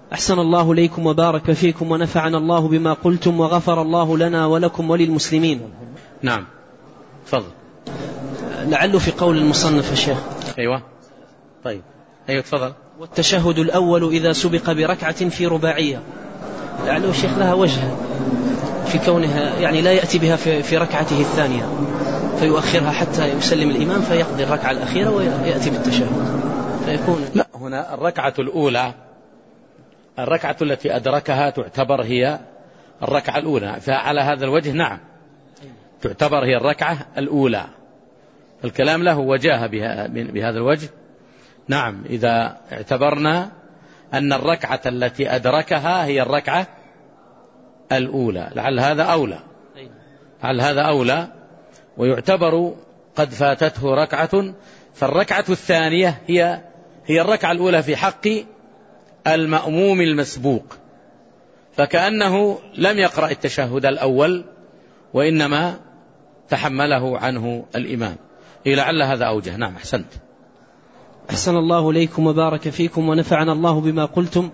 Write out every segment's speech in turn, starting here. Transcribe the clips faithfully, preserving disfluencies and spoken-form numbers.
أحسن الله إليكم وبارك فيكم ونفعنا الله بما قلتم وغفر الله لنا ولكم وللمسلمين. نعم تفضل. لعله في قول المصنف يا شيخ. أيوة طيب أيوة تفضل. والتشهد الأول إذا سبق بركعة في رباعية، لعله الشيخ لها وجه في كونها يعني لا يأتي بها في, في ركعته الثانية فيؤخرها حتى يسلم الإمام فيقضي الركعة الأخيرة ويأتي بالتشهد فيكون. لا، هنا الركعة الأولى الركعة التي أدركها تعتبر هي الركعة الأولى، فعلى هذا الوجه نعم تعتبر هي الركعة الأولى. الكلام له وجاهة بهذا الوجه. نعم إذا اعتبرنا أن الركعة التي أدركها هي الركعة الأولى لعل هذا أولى لعل هذا أولى ويعتبر قد فاتته ركعة، فالركعة الثانية هي هي الركعة الأولى في حق المأموم المسبوق، فكأنه لم يقرأ التشهد الأول وإنما تحمله عنه الإمام. لعل هذا أوجه. نعم أحسنت. أحسن الله إليكم وبارك فيكم ونفعنا الله بما قلتم.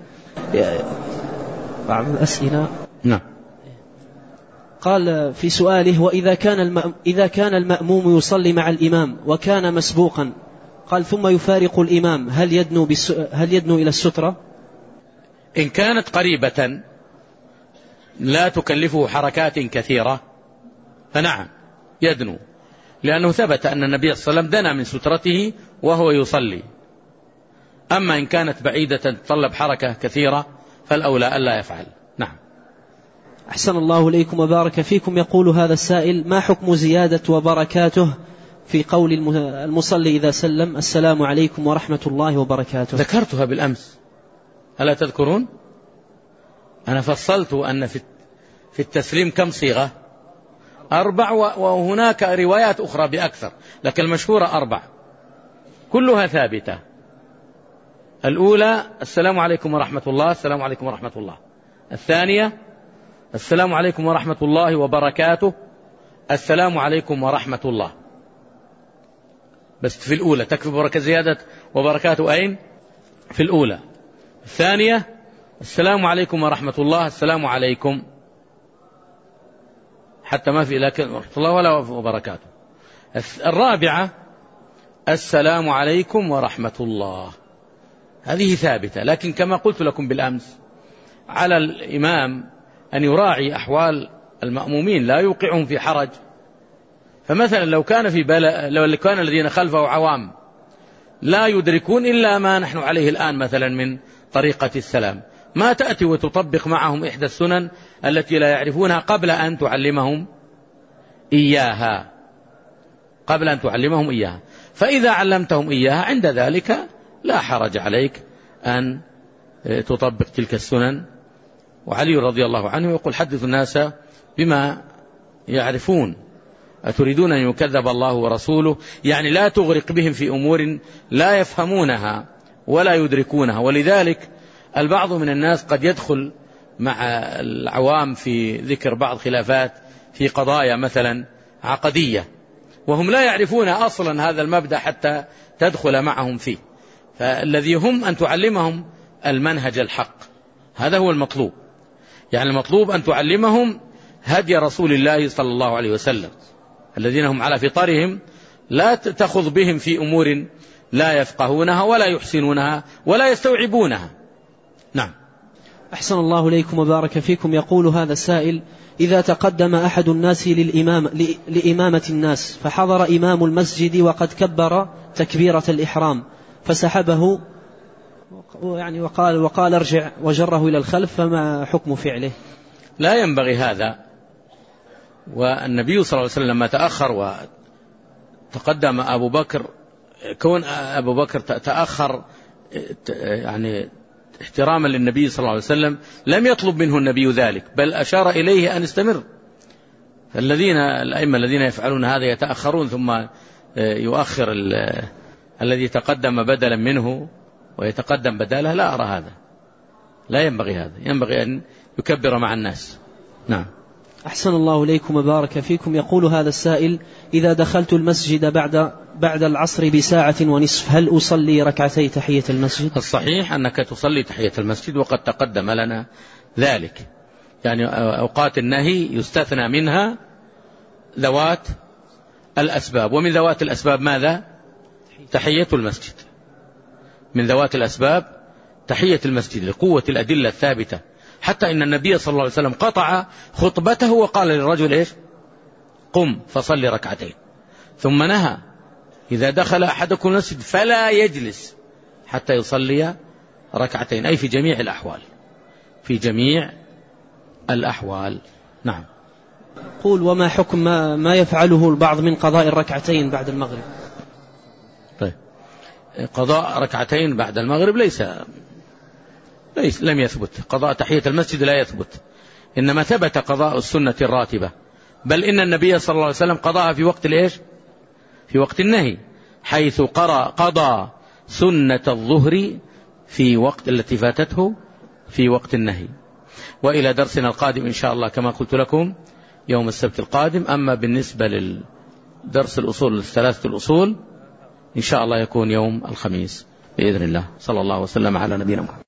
بعض الأسئلة. نعم. قال في سؤاله: وإذا كان الم... إذا كان المأموم يصلي مع الإمام وكان مسبوقا، قال ثم يفارق الإمام، هل يدنو بالس... هل يدنو إلى السترة؟ إن كانت قريبة لا تكلفه حركات كثيرة فنعم يدنو، لأنه ثبت أن النبي صلى الله عليه وسلم دنا من سترته وهو يصلي. أما إن كانت بعيدة تطلب حركة كثيرة فالأولى ألا يفعل. نعم. أحسن الله إليكم وبارك فيكم. يقول هذا السائل: ما حكم زيادة وبركاته في قول المصلي إذا سلم السلام عليكم ورحمة الله وبركاته؟ ذكرتها بالأمس، ألا تذكرون؟ أنا فصلت أن في التسليم كم صيغة؟ أربع، وهناك روايات أخرى بأكثر، لكن المشهورة أربع كلها ثابتة. الأولى السلام عليكم ورحمة الله، السلام عليكم ورحمة الله. الثانية السلام عليكم ورحمة الله وبركاته، السلام عليكم ورحمة الله. بس في الأولى تكفي بركة زيادة وبركاته أين؟ في الأولى. الثانية السلام عليكم ورحمة الله، السلام عليكم، حتى ما في لكن ورحمة الله ولا وبركاته. الرابعة السلام عليكم ورحمة الله، هذه ثابتة، لكن كما قلت لكم بالأمس على الإمام أن يراعي أحوال المأمومين لا يوقعهم في حرج. فمثلا لو كان في بل... لو كان الذين خلفه عوام لا يدركون إلا ما نحن عليه الآن مثلا من طريقة السلام، ما تأتي وتطبق معهم إحدى السنن التي لا يعرفونها قبل أن تعلمهم إياها قبل أن تعلمهم إياها فإذا علمتهم إياها عند ذلك لا حرج عليك أن تطبق تلك السنن. وعلي رضي الله عنه يقول: حدث الناس بما يعرفون، أتريدون أن يكذب الله ورسوله؟ يعني لا تغرق بهم في أمور لا يفهمونها ولا يدركونها. ولذلك البعض من الناس قد يدخل مع العوام في ذكر بعض خلافات في قضايا مثلا عقدية وهم لا يعرفون أصلا هذا المبدأ حتى تدخل معهم فيه. فالذي هم أن تعلمهم المنهج الحق، هذا هو المطلوب. يعني المطلوب أن تعلمهم هدي رسول الله صلى الله عليه وسلم، الذين هم على فطرهم، لا تأخذ بهم في أمور لا يفقهونها ولا يحسنونها ولا يستوعبونها. نعم. أحسن الله إليكم وبارك فيكم. يقول هذا السائل: إذا تقدم أحد الناس للإمام لإمامة الناس فحضر إمام المسجد وقد كبر تكبيرة الإحرام فسحبه يعني وقال وقال ارجع وجره إلى الخلف، فما حكم فعله؟ لا ينبغي هذا. والنبي صلى الله عليه وسلم لما تأخر وتقدم أبو بكر، كون أبو بكر تأخر يعني احتراما للنبي صلى الله عليه وسلم لم يطلب منه النبي ذلك، بل أشار إليه أن استمر. فالذين الأئمة الذين يفعلون هذا يتأخرون ثم يؤخر الذي تقدم بدلا منه ويتقدم بداله، لا أرى هذا، لا ينبغي هذا، ينبغي أن يكبر مع الناس. نعم. أحسن الله إليكم وبارك فيكم. يقول هذا السائل: إذا دخلت المسجد بعد بعد العصر بساعة ونصف هل أصلي ركعتي تحية المسجد؟ الصحيح أنك تصلي تحية المسجد، وقد تقدم لنا ذلك. يعني أوقات النهي يستثنى منها ذوات الأسباب، ومن ذوات الأسباب ماذا؟ تحية المسجد. من ذوات الأسباب تحية المسجد لقوة الأدلة الثابتة، حتى إن النبي صلى الله عليه وسلم قطع خطبته وقال للرجل إيش؟ قم فصلي ركعتين. ثم نهى: إذا دخل أحدكم المسجد فلا يجلس حتى يصلي ركعتين، أي في جميع الأحوال، في جميع الأحوال. نعم. قول: وما حكم ما, ما يفعله البعض من قضاء الركعتين بعد المغرب؟ طيب، قضاء ركعتين بعد المغرب ليس ليس لم يثبت. قضاء تحية المسجد لا يثبت، إنما ثبت قضاء السنة الراتبة، بل إن النبي صلى الله عليه وسلم قضاها في وقت الإيش؟ في وقت النهي، حيث قرأ قضى سنة الظهر في وقت التي فاتته في وقت النهي. وإلى درسنا القادم إن شاء الله كما قلت لكم يوم السبت القادم. أما بالنسبة للدرس الأصول الثلاثة الأصول إن شاء الله يكون يوم الخميس بإذن الله. صلى الله وسلم على نبينا محمد.